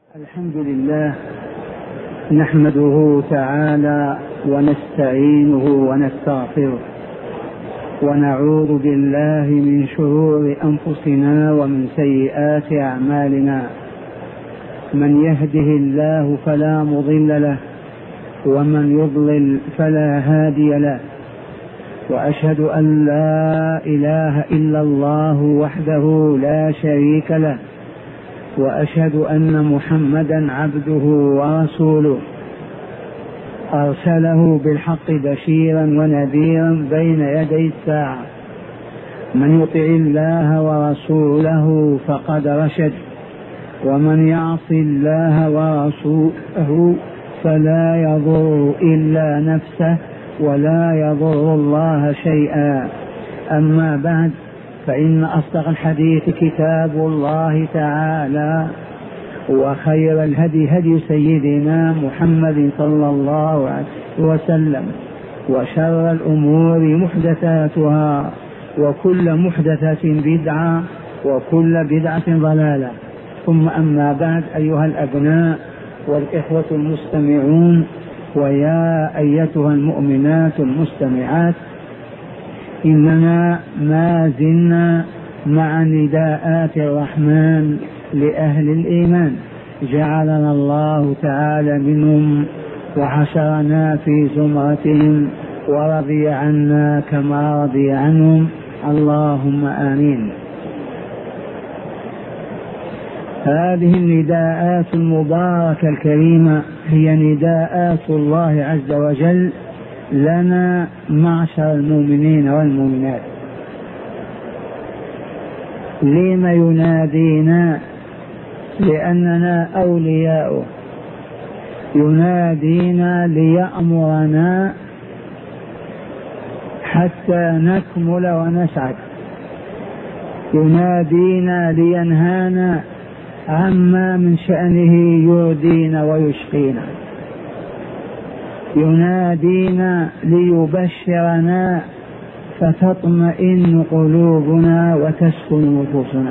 الحمد لله نحمده تعالى ونستعينه ونستغفره ونعوذ بالله من شرور أنفسنا ومن سيئات أعمالنا. من يهده الله فلا مضل له ومن يضلل فلا هادي له، وأشهد أن لا إله إلا الله وحده لا شريك له، وأشهد أن محمدا عبده ورسوله أرسله بالحق بشيرا ونذيرا بين يدي الساعة. من يطع الله ورسوله فقد رشد، ومن يعص الله ورسوله فلا يضر إلا نفسه ولا يضر الله شيئا. أما بعد، فإن أصدق الحديث كتاب الله تعالى، وخير الهدي هدي سيدنا محمد صلى الله عليه وسلم، وشر الأمور محدثاتها، وكل محدثة بدعة، وكل بدعة ضلالة. ثم أما بعد، أيها الأبناء والإخوة المستمعون، ويا أيتها المؤمنات المستمعات، إننا ما زلنا مع نداءات الرحمن لأهل الإيمان، جعلنا الله تعالى منهم وحشرنا في زمرتهم ورضي عنا كما رضي عنهم، اللهم آمين. هذه النداءات المباركة الكريمة هي نداءات الله عز وجل لنا معشر المؤمنين والمؤمنات. لما ينادينا؟ لأننا أولياؤه، ينادينا ليأمرنا حتى نكمل ونسعد، ينادينا لينهانا عما من شأنه يردينا ويشقينا، ينادينا ليبشرنا فتطمئن قلوبنا وتسكن نفوسنا،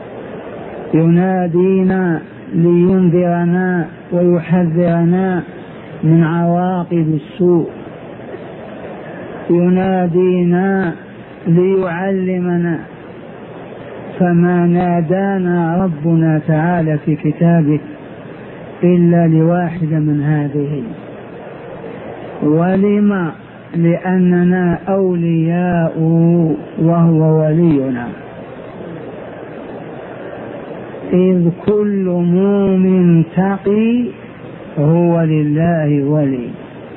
ينادينا لينذرنا ويحذرنا من عواقب السوء، ينادينا ليعلمنا. فما نادانا ربنا تعالى في كتابه إلا لواحد من هذه. ولما؟ لأننا أولياء وهو ولينا، إذ كل مؤمن تقي هو لله ولي.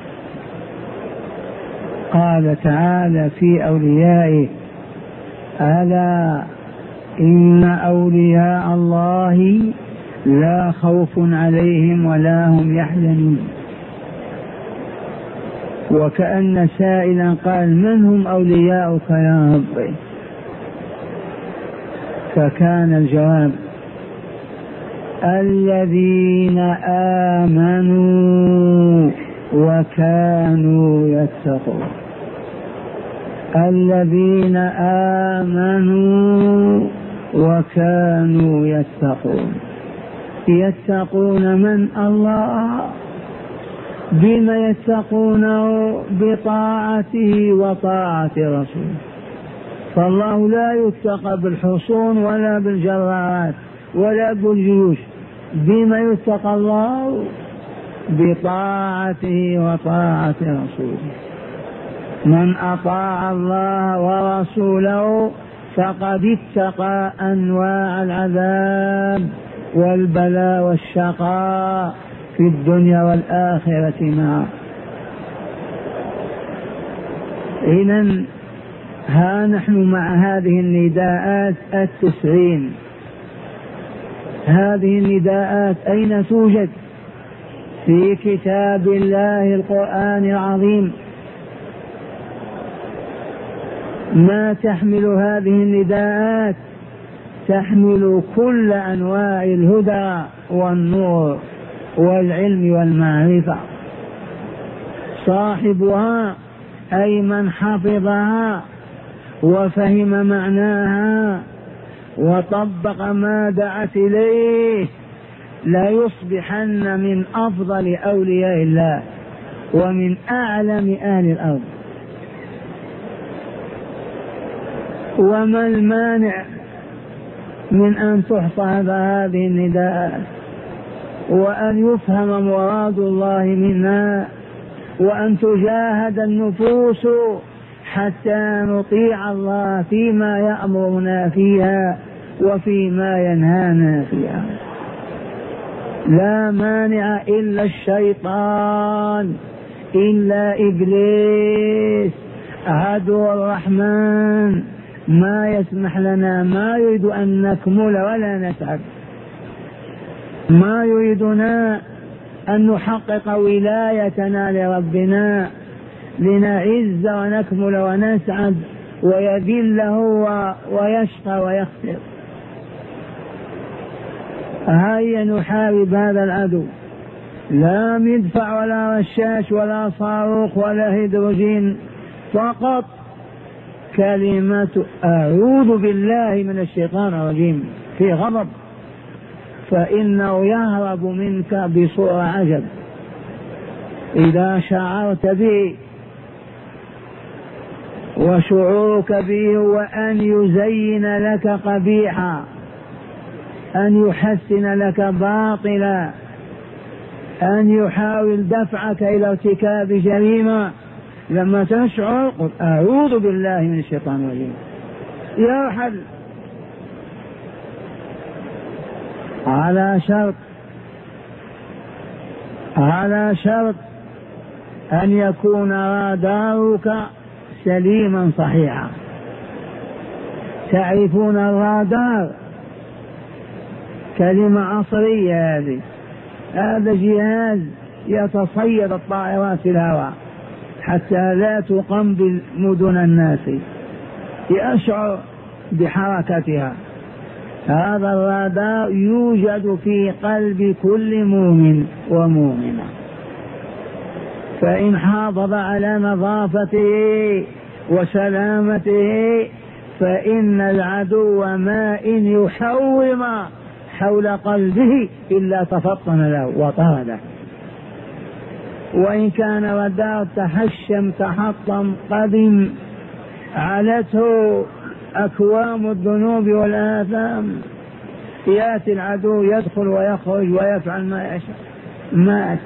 قال تعالى في أوليائه: ألا إن أولياء الله لا خوف عليهم ولا هم يحزنون. وكأن سائلا قال: من هم أولياؤك يا ربي؟ فكان الجواب: الذين آمنوا وكانوا يتقون. الذين آمنوا وكانوا يتقون. يتقون من؟ الله. بما يتقونه؟ بطاعته وطاعة رسوله. فالله لا يتقى بالحصون ولا بالجرارات ولا بالجيوش. بما يتقى الله؟ بطاعته وطاعة رسوله. من أطاع الله ورسوله فقد اتقى أنواع العذاب والبلاء والشقاء في الدنيا والآخرة معه. إذن ها نحن مع هذه النداءات 90. هذه النداءات أين توجد؟ في كتاب الله القرآن العظيم. ما تحمل هذه النداءات؟ تحمل كل أنواع الهدى والنور والعلم والمعرفة. صاحبها أي من حفظها وفهم معناها وطبق ما دعت إليه لا يصبحن من أفضل أولياء الله ومن أعلم أهل الأرض. وما المانع من أن تحفظ هذه النداءات وأن يفهم مراد الله منا وأن تجاهد النفوس حتى نطيع الله فيما يأمرنا فيها وفيما ينهانا فيها. لا مانع إلا الشيطان، إلا إبليس عدو الرحمن ما يسمح لنا، ما يريد أن نكمل ولا نسعد، ما يريدنا أن نحقق ولايتنا لربنا لنعز ونكمل ونسعد ويذل هو ويشقى ويخسر. هيا نحارب هذا العدو، لا مدفع ولا رشاش ولا صاروخ ولا هيدروجين، فقط كلمة أعوذ بالله من الشيطان الرجيم في غضب، فإنه يهرب منك بصورة عجب إذا شعرت به. وشعورك به وأن يزين لك قبيحا، أن يحسن لك باطلا، أن يحاول دفعك إلى ارتكاب جريمة. لما تشعر قل أعوذ بالله من الشيطان الرجيم، يرحل. على شرط أن يكون رادارك سليما صحيحا. تعرفون الرادار؟ كلمة عصرية هذه، هذا جهاز يتصيد الطائرات في الهواء حتى لا تقنبل مدن الناس، يشعر بحركتها. هذا الرادار يوجد في قلب كل مؤمن ومؤمنة، فإن حافظ على نظافته وسلامته فإن العدو ما إن يحوم حول قلبه إلا تفطن له وطرده. وإن كان رادار تحشم تحطم قدم علته أكوام الذنوب والآثام، يأتي العدو يدخل ويخرج ويفعل ما يشاء. مات.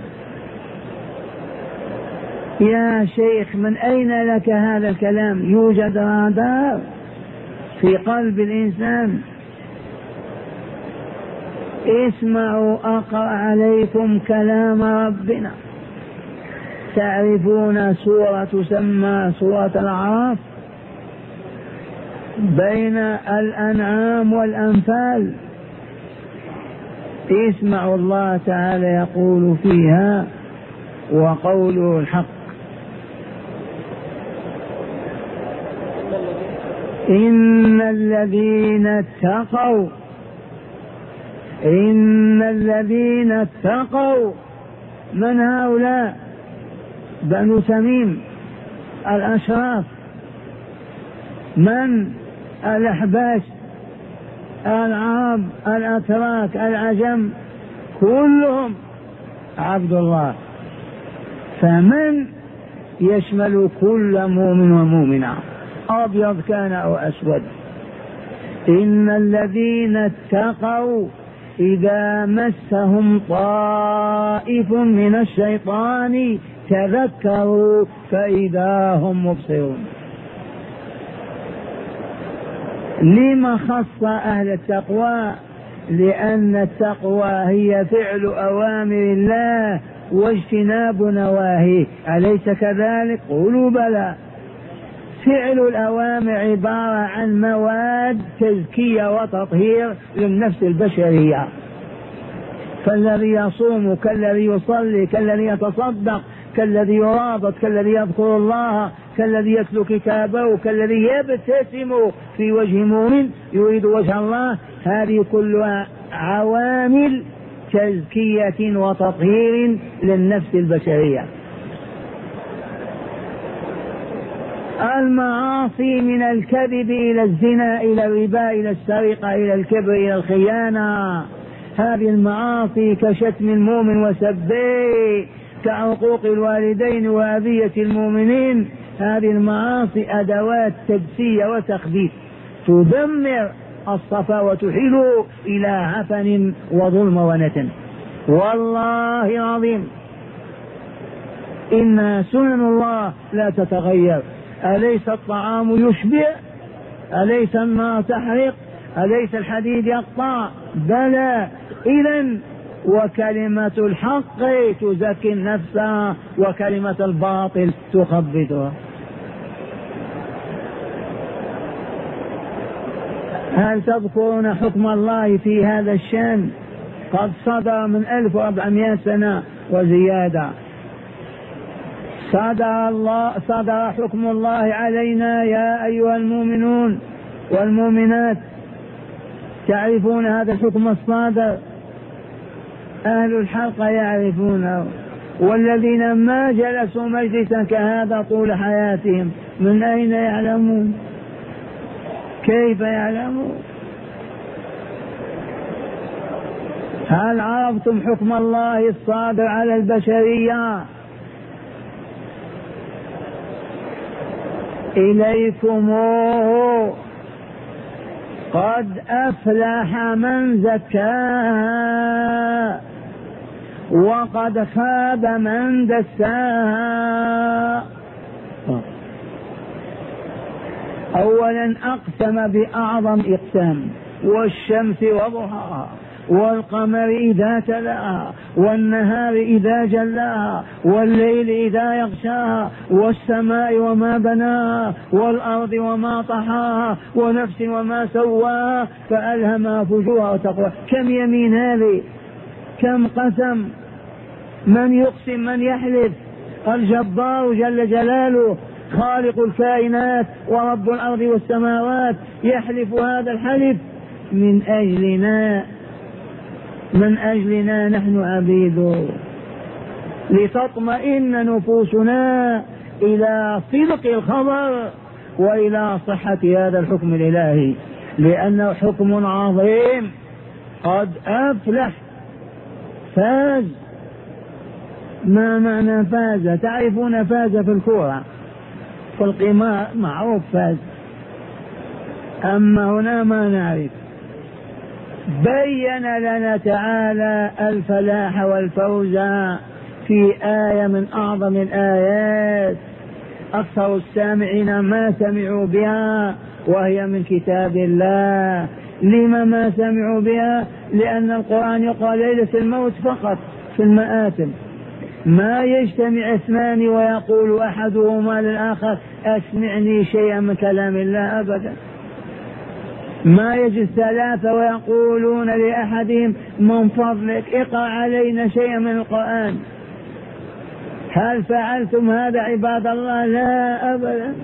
يا شيخ من أين لك هذا الكلام؟ يوجد رادار في قلب الإنسان. اسمعوا أقرأ عليكم كلام ربنا. تعرفون سورة تسمى سورة الأعراف بين الأنعام والأنفال؟ اسمعوا الله تعالى يقول فيها وقوله الحق: إن الذين اتقوا. من هؤلاء؟ بنو تميم الأشراف. من؟ الأحباش، العرب، الأتراك، العجم، كلهم عبد الله. فمن يشمل كل مؤمن ومؤمنة، أبيض كان أو أسود. إن الذين اتقوا إذا مسهم طائف من الشيطان تذكروا فإذا هم مبصرون. لما خص أهل التقوى؟ لأن التقوى هي فعل أوامر الله واجتناب نواهيه، أليس كذلك؟ قولوا بلى. فعل الأوامر عبارة عن مواد تزكية وتطهير للنفس البشرية، فالذي يصوم كالذي يصلي كالذي يتصدق كالذي يرابط كالذي يذكر الله كالذي يتلو كتابه كالذي يبتسم في وجه مؤمن يريد وجه الله. هذه كلها عوامل تزكية وتطهير للنفس البشرية. المعاصي من الكذب إلى الزنا إلى الربا إلى السرقة إلى الكبر إلى الخيانة هذه المعاصي كشتم المؤمن وسبه، كعقوق الوالدين وأذية المؤمنين، هذه المعاصي أدوات تجسية وتخبيث تدمر الصفا وتحيل إلى عفن وظلم ونتن. والله العظيم إن سنن الله لا تتغير. أليس الطعام يشبع؟ أليس النار تحرق؟ أليس الحديد يقطع؟ بلى. إذن وكلمة الحق تزكي النفس وكلمة الباطل تخبطها. هل تذكرون حكم الله في هذا الشأن؟ قد صدر من 1400 سنة وزيادة. صدر حكم الله علينا يا أيها المؤمنون والمؤمنات. تعرفون هذا الحكم الصادر؟ أهل الحلقة يعرفونه، والذين ما جلسوا مجلسا كهذا طول حياتهم من أين يعلمون؟ كيف يعلمون؟ هل عرفتم حكم الله الصادر على البشرية؟ إليكموه قد أفلح من زكاها وقد خاب من دساها. أولا أقسم بأعظم إقسام: والشمس وضحاها والقمر إذا تلاها والنهار إذا جلاها والليل إذا يغشاها والسماء وما بناها والأرض وما طحاها ونفس وما سواها فألهمها فجورها وتقواها. كم يمين هذه؟ كم قسم؟ من يقسم؟ من يحلف؟ الجبار جل جلاله خالق الكائنات ورب الأرض والسماوات يحلف هذا الحلف من أجلنا نحن عبيده، لتطمئن نفوسنا إلى صدق الخبر وإلى صحة هذا الحكم الإلهي، لأنه حكم عظيم. قد أفلح، فاز. ما معنى فاز؟ تعرفون فاز في الكورة، في القمار معروف فاز، أما هنا ما نعرف. بين لنا تعالى الفلاح والفوز في آية من أعظم الآيات أكثر السامعين ما سمعوا بها، وهي من كتاب الله. لما ما سمعوا بها؟ لأن القرآن يقرأ ليلة الموت فقط في المآتم، ما يجتمع اثنان ويقول أحدهما للآخر أسمعني شيئا من كلام الله أبدا. ما يجي ثلاثة ويقولون لأحدهم من فضلك اقرأ علينا شيئا من القرآن. هل فعلتم هذا عباد الله؟ لا أبدا.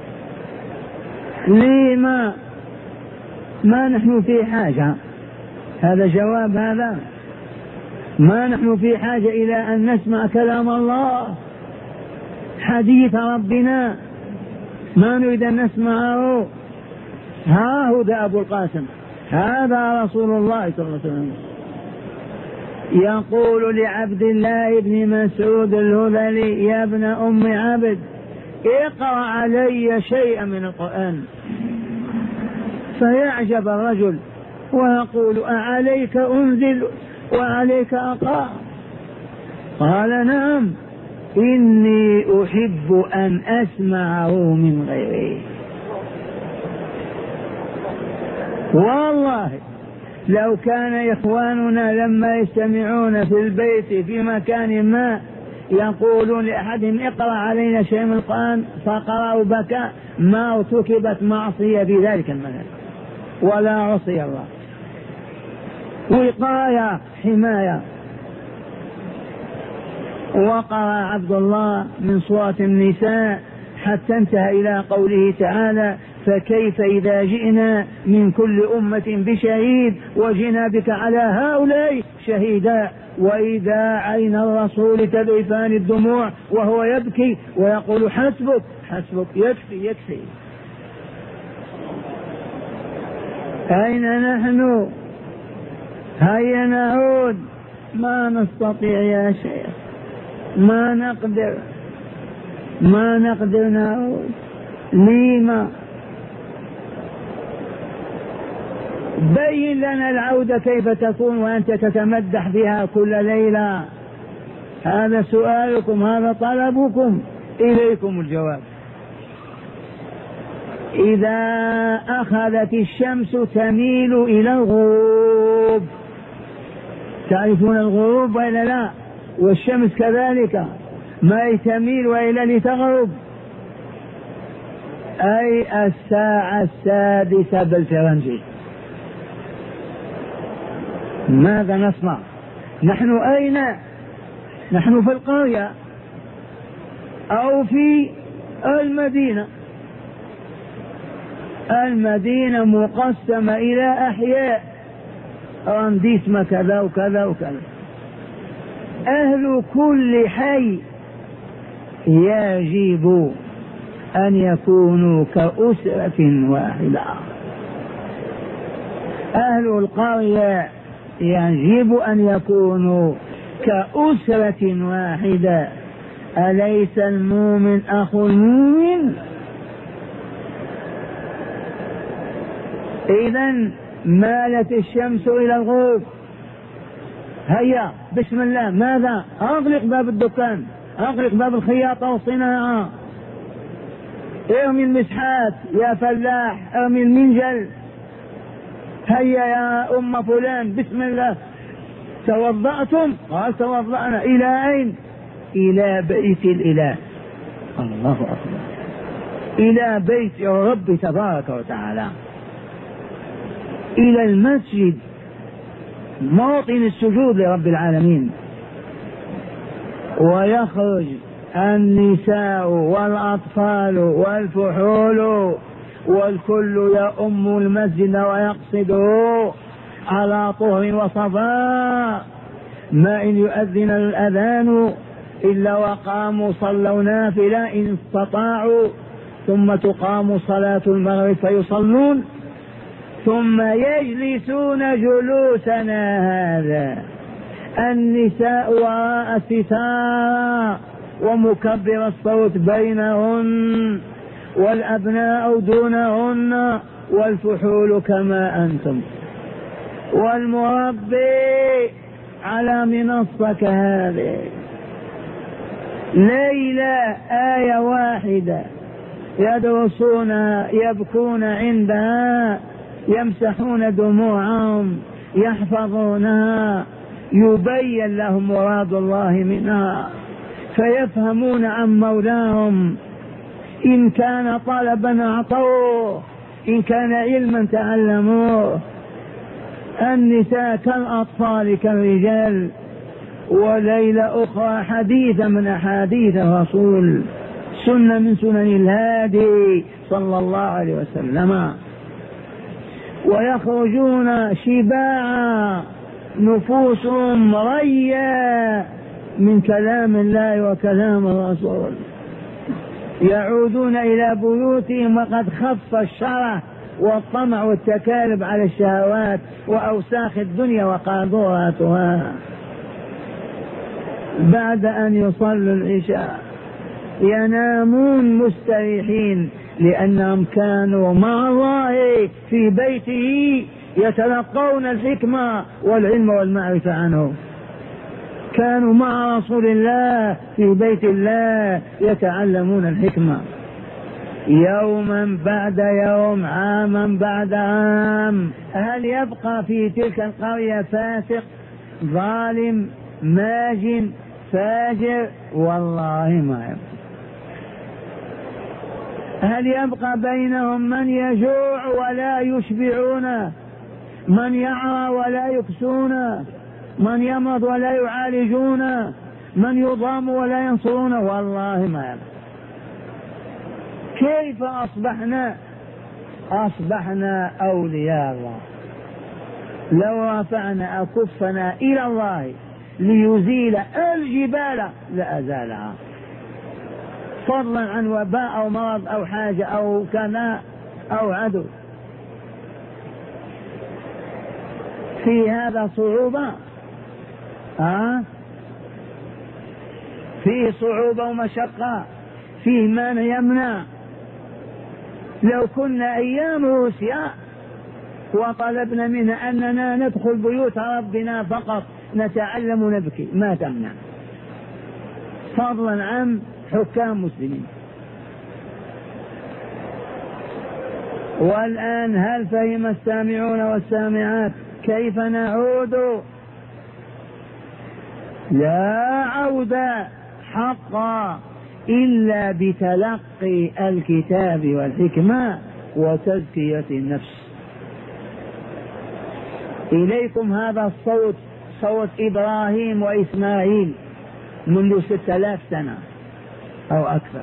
لما؟ ما نحن في حاجة. هذا جواب. هذا ما نحن في حاجة إلى أن نسمع كلام الله، حديث ربنا ما نريد أن نسمعه. ها هو ذا أبو القاسم، هذا رسول الله صلى الله عليه وسلم يقول لعبد الله بن مسعود الهذلي: يا ابن أم عبد اقرأ علي شيئا من القرآن. فيعجب الرجل ويقول: أعليك أنزل وعليك أقرأ؟ قال: نعم، إني أحب أن أسمعه من غيره. والله لو كان إخواننا لما يجتمعون في البيت في مكان ما يقولون لأحدهم اقرأ علينا شيء من القرآن فقرأوا بكى، ما ارتكبت معصية في ذلك المكان ولا عصي الله. وقاية، حماية. وقرأ عبد الله من سورة النساء حتى انتهى إلى قوله تعالى: فكيف إذا جئنا من كل أمة بشهيد وجئنا بك على هؤلاء شهيدا وإذا عين الرسول تذرفان الدموع وهو يبكي ويقول: حسبك حسبك، يكفي. أين نحن؟ هيا نعود. ما نستطيع يا شيخ، ما نقدر نعود. لما؟ بين لنا العودة كيف تكون وأنت تتمدح بها كل ليلة. هذا سؤالكم، هذا طلبكم، إليكم الجواب. إذا أخذت الشمس تميل إلى الغروب، تعرفون الغروب وإلا لا؟ والشمس كذلك ما تميل وإلا لتغرب، أي الساعة 6 بالفرنجي. ماذا نصنع؟ نحن أين؟ نحن في القرية أو في المدينة. المدينة مقسمة إلى أحياء، أرنديسمة كذا وكذا وكذا. أهل كل حي يجب أن يكونوا كأسرة واحدة. أهل القرية يجب أن يكونوا كأسرة واحدة. أليس المؤمن أخو المؤمن؟ إذن مالت الشمس إلى الغروب. هيا بسم الله. ماذا؟ أغلق باب الدكان، أغلق باب الخياطة والصناعة، ارمي المسحات يا فلاح، ارمي المنجل. هيا يا أم فلان بسم الله. توضأتم؟ قال توضأنا. إلى أين؟ إلى بيت الإله. الله أكبر، إلى بيت الرب تبارك وتعالى، إلى المسجد، موطن السجود لرب العالمين. ويخرج النساء والأطفال والفحول والكل يؤم المسجد ويقصده على طهر وصفاء. ما إن يؤذن الأذان إلا وقاموا صلوا نافلة إن استطاعوا، ثم تقام صلاة المغرب فيصلون، ثم يجلسون جلوسنا هذا. النساء وراء الستار ومكبر الصوت بينهن، والأبناء دونهن، والفحول كما أنتم، والمربي على منصة كهذه. ليلة آية واحدة يدرسونها، يبكون عندها، يمسحون دموعهم، يحفظونها، يبين لهم مراد الله منها، فيفهمون عن مولاهم. إن كان طلبا أعطوه، إن كان علما تعلموه. النساء كالأطفال كالرجال. وليلة أخرى حديث من أحاديث الرسول، سنة من سنن الهادي صلى الله عليه وسلم. ويخرجون شباعا، نفوسهم ريا من كلام الله وكلام الرسول. يعودون إلى بيوتهم وقد خف الشره والطمع والتكالب على الشهوات وأوساخ الدنيا وقاذوراتها. بعد أن يصلوا العشاء ينامون مستريحين، لأنهم كانوا مع الله في بيته يتلقون الحكمة والعلم والمعرفة عنه. كانوا مع رسول الله في بيت الله يتعلمون الحكمة، يوما بعد يوم، عاما بعد عام. هل يبقى في تلك القرية فاسق ظالم ماجن فاجر؟ والله ما يبقى. هل يبقى بينهم من يجوع ولا يشبعون، من يعرى ولا يكسون، من يمرض ولا يعالجون، من يضام ولا ينصرون؟ والله ما يبقى. كيف أصبحنا أولياء الله. لو رفعنا أكفنا إلى الله ليزيل الجبال لأزالها، فضلا عن وباء أو مرض أو حاجة أو كناء أو عدو. في هذا صعوبة؟ فيه صعوبة ومشقة، فيه ما يمنع. لو كنا أيام روسيا وطلبنا منها أننا ندخل بيوت ربنا فقط نتعلم ونبكي ما تمنع، فضلا عن حكام مسلمين. والآن هل فهم السامعون والسامعات كيف نعود؟ لا عودة حقا إلا بتلقي الكتاب والحكمة وتزكية النفس. إليكم هذا الصوت، صوت إبراهيم وإسماعيل منذ 6000 سنة أو أكثر،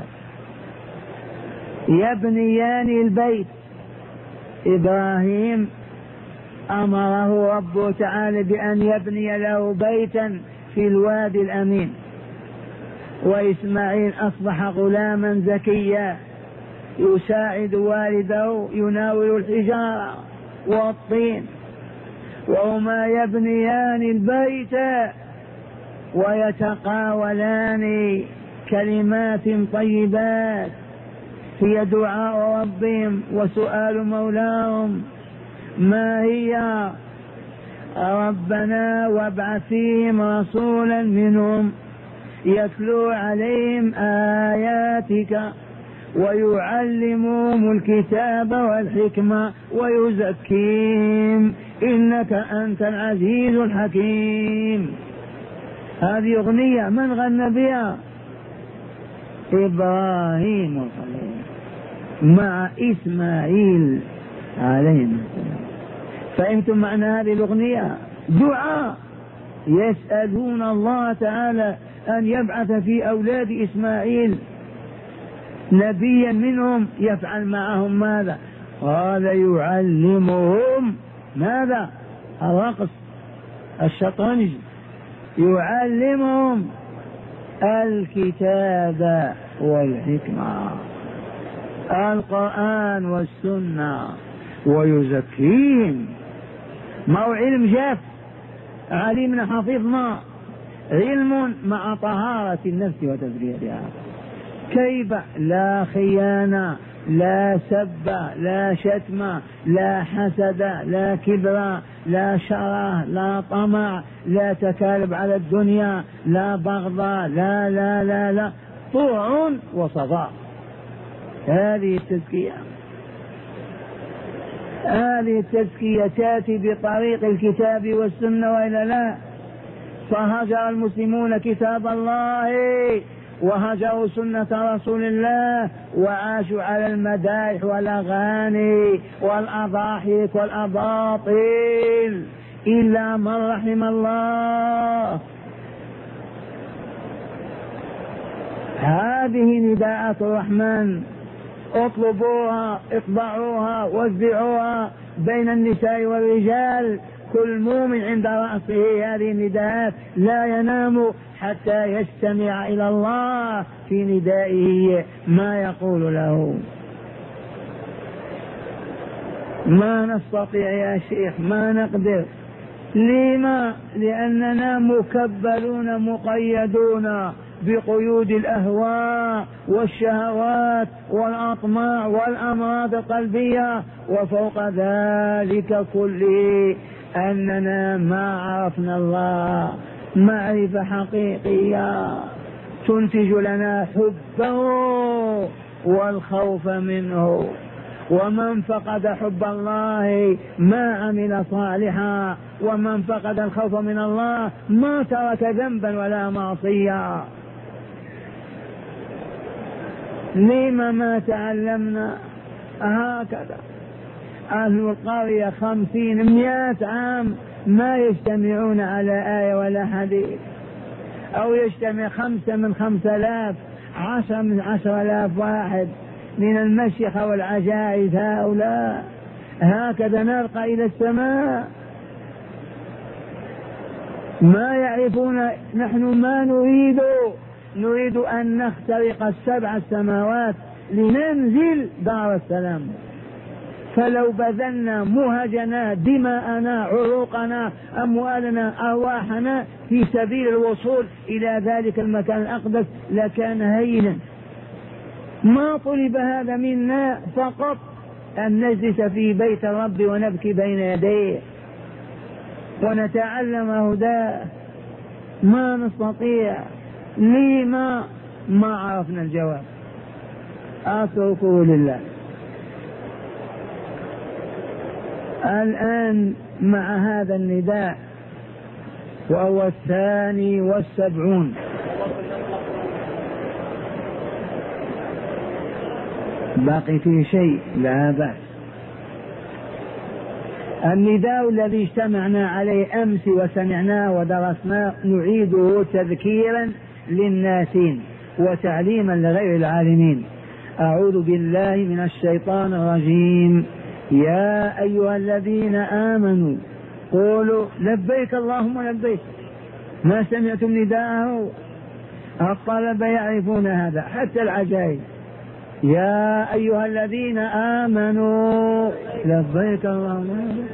يبنيان البيت. إبراهيم أمره ربه تعالى بأن يبني له بيتا في الوادي الأمين، وإسماعيل أصبح غلاما ذكيا يساعد والده يناول الحجارة والطين، وهما يبنيان البيت ويتقاولان كلمات طيبات هي دعاء ربهم وسؤال مولاهم. ما هي؟ ربنا وابعث فيهم رسولا منهم يتلو عليهم آياتك ويعلمهم الكتاب والحكمة ويزكيهم إنك أنت العزيز الحكيم. هذه أغنية من غنى بها؟ إبراهيم الخليل مع إسماعيل عليهم السلام. فهمتم معنى هذه الأغنية؟ دعاء يسألون الله تعالى أن يبعث في أولاد إسماعيل نبيا منهم يفعل معهم ماذا؟ قال يعلمهم ماذا؟ الرقص، الشطرنج، يعلمهم الكتاب والحكمة، القرآن والسنة، ويزكيهم. ما هو علم جاف، علمنا حفظنا، علم مع طهارة النفس وتزكيتها. كيف؟ لا خيانة، لا سب، لا شتم، لا حسد، لا كبر، لا شره، لا طمع، لا تكالب على الدنيا، لا بغضة، لا لا لا لا، طوع وصفاء. هذه التزكية، هذه التزكية تأتي بطريق الكتاب والسنة وإلا لا؟ فهجر المسلمون كتاب الله وهجروا سنة رسول الله وعاشوا على المدائح والأغاني والأضاحك والأباطيل إلا من رحم الله. هذه نداءات الرحمن، اطلبوها، اطبعوها، وزعوها بين النساء والرجال. كل مؤمن عند رأسه هذه النداءات لا ينام حتى يستمع إلى الله في ندائه ما يقول له. ما نستطيع يا شيخ، ما نقدر. لما؟ لأننا مكبلون مقيدون بقيود الأهواء والشهوات والأطماع والأمراض القلبية، وفوق ذلك كله أننا ما عرفنا الله معرفة حقيقية تنتج لنا حبه والخوف منه. ومن فقد حب الله ما عمل صالحا، ومن فقد الخوف من الله ما ترك ذنبا ولا معصية. لما ما تعلمنا هكذا؟ أهل القرية 50-100 عام ما يجتمعون على آية ولا حديث، أو يجتمع 5 من 5000، 10 من 10,000 واحد من المشيخة والعجائز هؤلاء. هكذا نرقى إلى السماء. ما يعرفون نحن ما نريد أن نخترق 7 السماوات لننزل دار السلام، فلو بذلنا مهجنا دماءنا عروقنا أموالنا أرواحنا في سبيل الوصول إلى ذلك المكان الأقدس لكان هينا. ما طلب هذا منا فقط أن نجلس في بيت الرب ونبكي بين يديه ونتعلم هداه. ما نستطيع. لما ما عرفنا الجواب؟ أتركه لله. الآن مع هذا النداء وهو 72، باقي فيه شيء لا بأس. النداء الذي اجتمعنا عليه أمس وسمعناه ودرسناه نعيده تذكيرا للناسين وتعليما لغير العالمين. أعوذ بالله من الشيطان الرجيم. يا أيها الذين آمنوا قولوا لبيك اللهم لبيك. ما سمعتم نداءه؟ الطلبة يعرفون هذا حتى العجائب. يا أيها الذين آمنوا لبيك اللهم لبيك.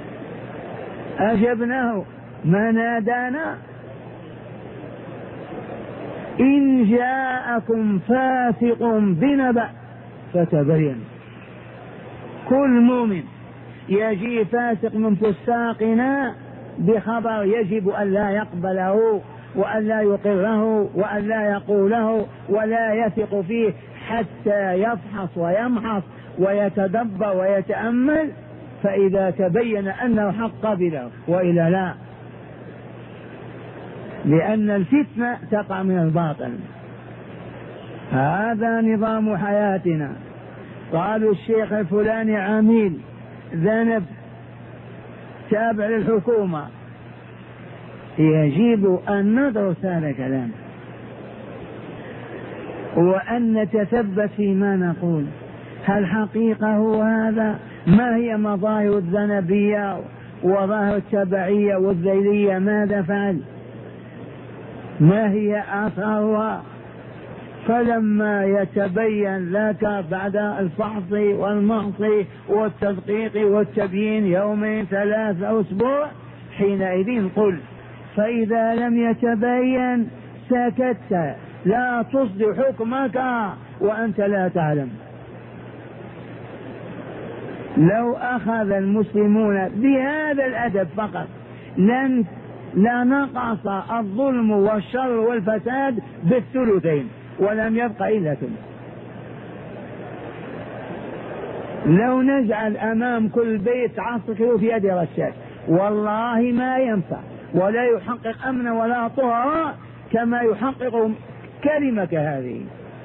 أجبناه ما نادانا. إن جاءكم فاسق بنبأ فتبين. كل مؤمن يجي فاسق من فساقنا بخبر يجب أن لا يقبله وأن لا يقره وأن لا يقوله ولا يثق فيه حتى يفحص ويمحص ويتدبر ويتأمل، فإذا تبين أنه حق قبله وإلا لا، لأن الفتنة تقع من الباطل. هذا نظام حياتنا. قالوا الشيخ الفلاني عميل ذنب تابع للحكومة، يجب أن ندرس هذا الكلام وأن نتثبت فيما نقول. هل حقيقة هو هذا؟ ما هي مظاهر الذنبية وظاهر التبعية والذيلية؟ ماذا فعل؟ ما هي آثارها؟ فلما يتبين لك بعد الفحص والمحص والتدقيق والتبيين يومين 3 أسبوع حينئذ قل. فإذا لم يتبين سكت، لا تصدر حكمك وأنت لا تعلم. لو أخذ المسلمون بهذا الأدب فقط لا نقص الظلم والشر والفساد بالثلثين ولم يبق إلا ثلث. لو نجعل أمام كل بيت عسكري في يد رشاش والله ما ينفع ولا يحقق أمن ولا طهر كما يحقق كلمة هذه.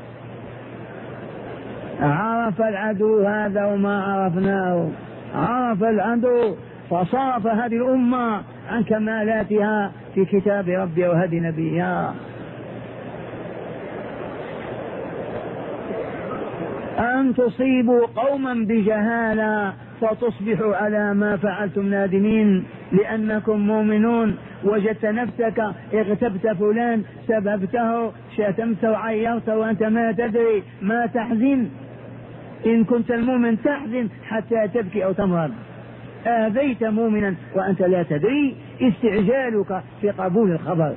عرف العدو هذا وما عرفناه. عرف العدو فصرف هذه الأمة عن كمالاتها في كتاب ربي وهدي نبيها. أن تصيبوا قوما بجهالة فتصبحوا على ما فعلتم نادمين لأنكم مؤمنون. وجدت نفسك اغتبت فلان سببته شتمته وعيرته وأنت ما تدري، ما تحزن. إن كنت المؤمن تحزن حتى تبكي أو تمرض. آذيت مؤمنا وأنت لا تدري، استعجالك في قبول الخبر.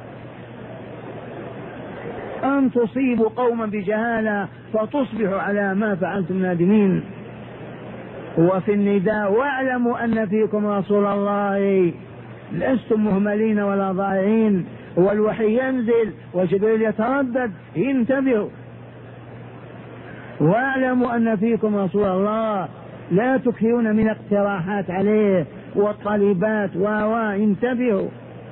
أن تصيبوا قوما بجهالة فتصبحوا على ما فعلتم نادمين. وفي النداء واعلموا أن فيكم رسول الله لستم مهملين ولا ضائعين، والوحي ينزل وجبريل يتردد، انتبهوا. واعلموا أن فيكم رسول الله، لا تكثرون من اقتراحات عليه والطالبات انتبهوا.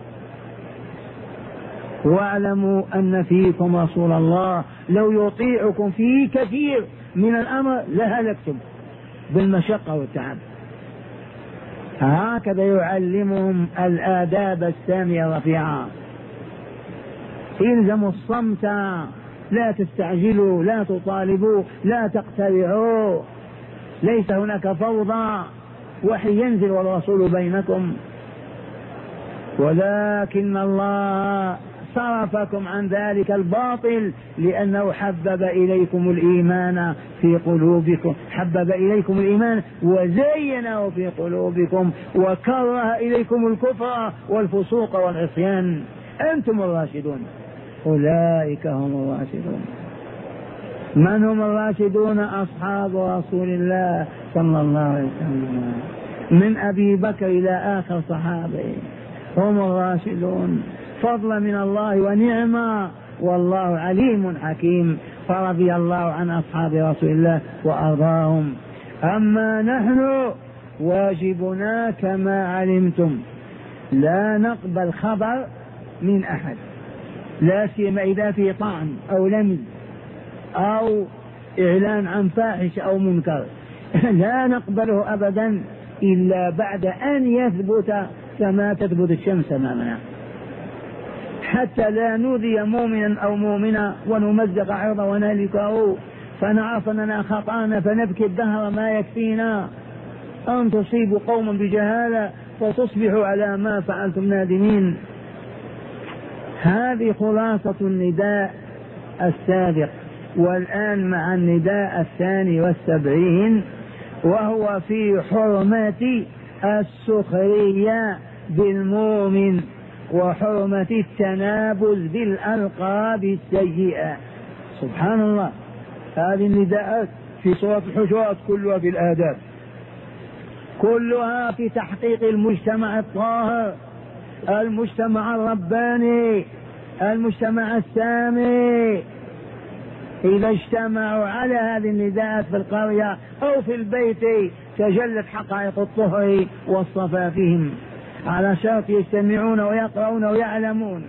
واعلموا أن فيكم رسول الله لو يطيعكم في كثير من الأمر لهلكتم بالمشقة والتعب. هكذا يعلمهم الآداب السامية الرفيعة. الزموا الصمت، لا تستعجلوا، لا تطالبوا، لا تقترعوا. ليس هناك فوضى، وحي ينزل والرسول بينكم، ولكن الله صرف وصرفكم عن ذلك الباطل لأنه حبب إليكم الإيمان في قلوبكم، حبب إليكم الإيمان وزينه في قلوبكم وكره إليكم الكفر والفسوق والعصيان. أنتم الراشدون، أولئك هم الراشدون. من هم الراشدون؟ أصحاب رسول الله صلى الله عليه وسلم، من أبي بكر إلى آخر صحابه، هم الراشدون فضلا من الله ونعمة، والله عليم حكيم. فرضي الله عن أصحاب رسول الله وأرضاهم. أما نحن واجبنا كما علمتم لا نقبل خبر من أحد، لا سيما إذا في طعن أو لمز أو إعلان عن فاحش أو منكر، لا نقبله أبدا إلا بعد أن يثبت كما تثبت الشمس أمامنا، حتى لا نؤذي مؤمنا أو مؤمنا ونمزق عرضه ونهلكه فنعرف أننا خطأنا فنبكي الدهر ما يكفينا أن تصيبوا قوما بجهالة فتصبحوا على ما فعلتم نادمين. هذه خلاصة النداء السابق. والآن مع النداء 72 وهو في حرمة السخرية بالمؤمن وحرمة التنابز بالألقاب السيئة. سبحان الله، هذه النداءات في سورة الحجرات كلها بالآداب، كلها في تحقيق المجتمع الطاهر، المجتمع الرباني، المجتمع السامي. إذا اجتمعوا على هذه النداءات في القرية أو في البيت تجلت حقائق الطهر والصفاء فيهم، على شرط يستمعون ويقرؤون ويعلمون.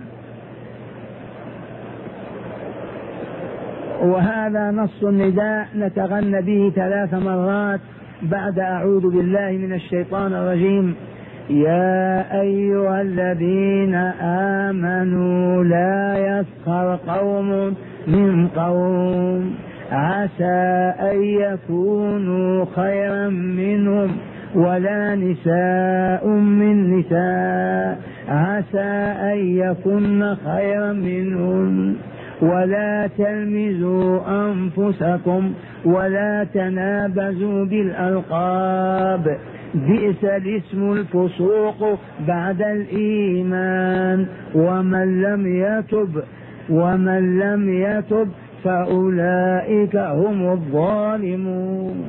وهذا نص النداء نتغنى به 3 مرات بعد أعوذ بالله من الشيطان الرجيم. يا أيها الذين آمنوا لا يسخر قوم من قوم عسى أن يكونوا خيرا منهم ولا نساء من نساء عسى أن يكن خيرا منهم ولا تلمزوا أنفسكم ولا تنابزوا بالألقاب بئس الاسم الفسوق بعد الإيمان ومن لم يتب فأولئك هم الظالمون.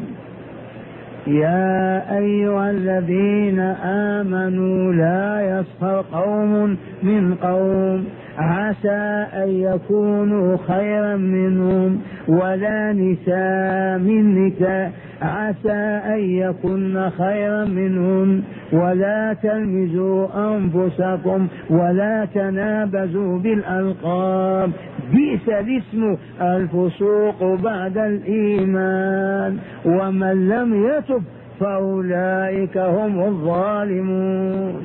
يا أيها الذين آمنوا لا يسخر قوم من قوم عسى أن يكونوا خيرا منهم ولا نساء من نساء عسى أن يكن خيرا منهم ولا تلمزوا أنفسكم ولا تنابزوا بالألقاب بئس الاسم الفسوق بعد الإيمان ومن لم يتب فأولئك هم الظالمون.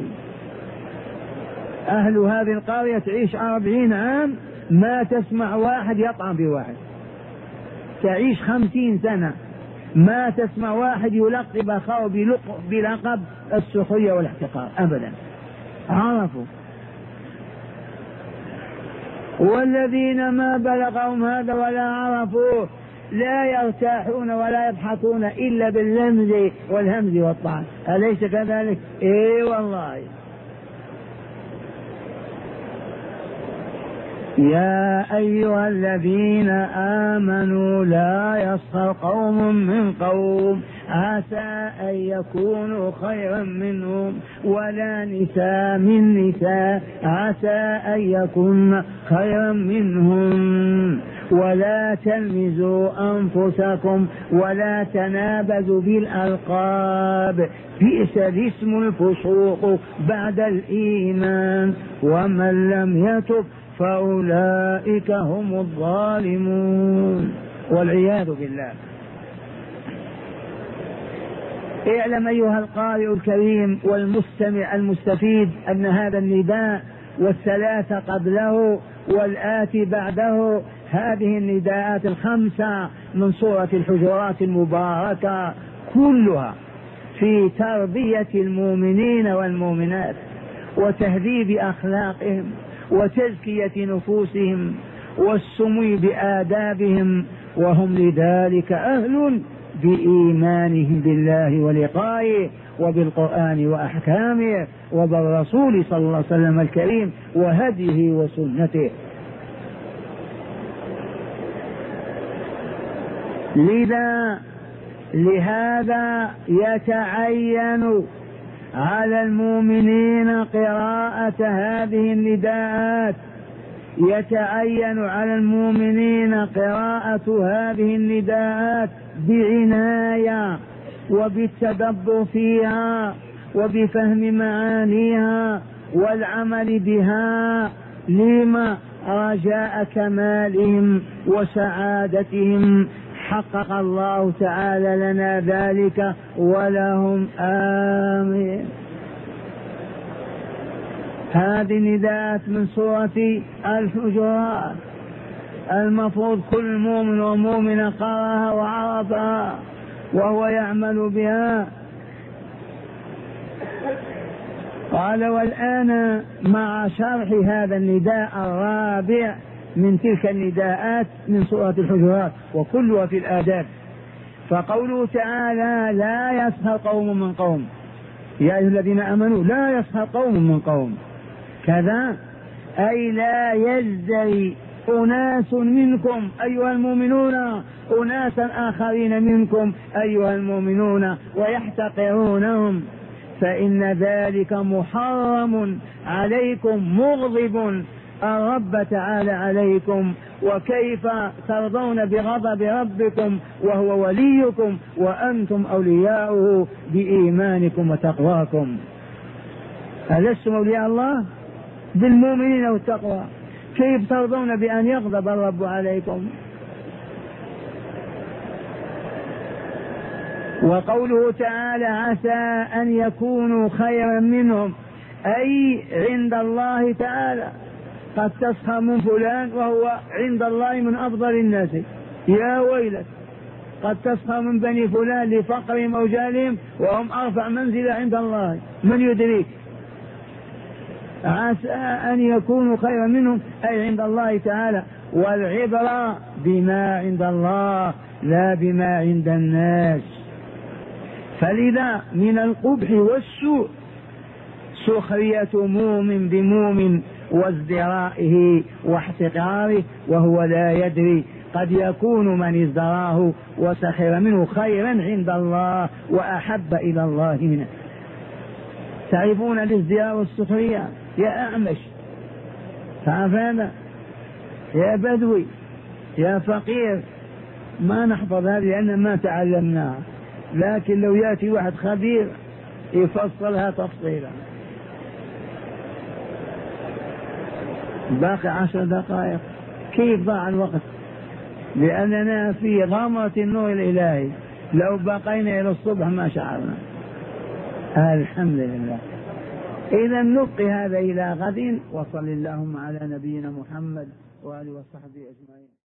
أهل هذه القرية تعيش 40 عام ما تسمع واحد يطعن بواحد، تعيش 50 سنة ما تسمع واحد يلقب أخاه بلقب السخرية والاحتقار أبدا. عرفوا. والذين ما بلغهم هذا ولا عرفوا لا يرتاحون ولا يضحكون إلا باللمز والهمز والطعن. أليس كذلك؟ إيه والله. يا أيها الذين آمنوا لا يسخر قوم من قوم عسى أن يكونوا خيرا منهم ولا نساء من نساء عسى أن يكون خيرا منهم ولا تلمزوا أنفسكم ولا تنابزوا بالألقاب بئس الاسم الفسوق بعد الإيمان ومن لم يتب فأولئك هم الظالمون والعياذ بالله. اعلم أيها القارئ الكريم والمستمع المستفيد أن هذا النداء والثلاثة قبله والآتي بعده هذه النداءات 5 من سورة الحجرات المباركة كلها في تربية المؤمنين والمؤمنات وتهذيب أخلاقهم وتزكية نفوسهم والسمو بآدابهم، وهم لذلك أهل بإيمانهم بالله ولقائه وبالقرآن وأحكامه وبالرسول صلى الله عليه وسلم الكريم وهديه وسنته. لهذا يتعين على المؤمنين قراءة هذه النداءات، يتعين على المؤمنين قراءة هذه النداءات بعناية وبالتدبر فيها وبفهم معانيها والعمل بها، لما رجاء كمالهم وسعادتهم. حقق الله تعالى لنا ذلك ولهم آمين. هذه نداءات من سورة الحجرات، المفروض كل مؤمن ومؤمنة قرأها وعرفها وهو يعمل بها. قال: والآن مع شرح هذا النداء الرابع من تلك النداءات من سورة الحجرات وكلها في الآداب. فقوله تعالى: لا يسخر قوم من قوم، يا أيها الذين آمنوا لا يسخر قوم من قوم، كذا أي لا يزدري أناس منكم أيها المؤمنون أناسا آخرين منكم أيها المؤمنون ويحتقرونهم، فإن ذلك محرم عليكم مغضب الرب تعالى عليكم، وكيف ترضون بغضب ربكم وهو وليكم وأنتم أولياؤه بإيمانكم وتقواكم. ألستم أولياء الله؟ بالمؤمنين والتقوى، كيف ترضون بأن يغضب الرب عليكم؟ وقوله تعالى: عسى أن يكونوا خيرا منهم، أي عند الله تعالى. قد تسخر من فلان وهو عند الله من أفضل الناس، يا ويلك. قد تسخر من بني فلان لفقرهم أو جهلهم وهم أرفع منزلة عند الله، من يدريك؟ عسى أن يكونوا خيرا منهم أي عند الله تعالى، والعبرة بما عند الله لا بما عند الناس. فلذا من القبح والسوء سخرية مؤمن بمؤمن وازدرائه واحتقاره وهو لا يدري، قد يكون من ازدراه وسخر منه خيرا عند الله وأحب إلى الله منه. تعرفون الازدراء والسخرية يا أعمش؟ تعرف هذا؟ يا بدوي، يا فقير؟ ما نحفظ هذه لأن ما تعلمناها، لكن لو يأتي واحد خبير يفصلها تفصيلا. باقي 10 دقائق. كيف ضاع الوقت؟ لأننا في غمرة النور الإلهي، لو بقينا إلى الصبح ما شعرنا. الحمد لله. إذا نبقي هذا إلى غد، وصل اللهم على نبينا محمد وآله وصحبه أجمعين.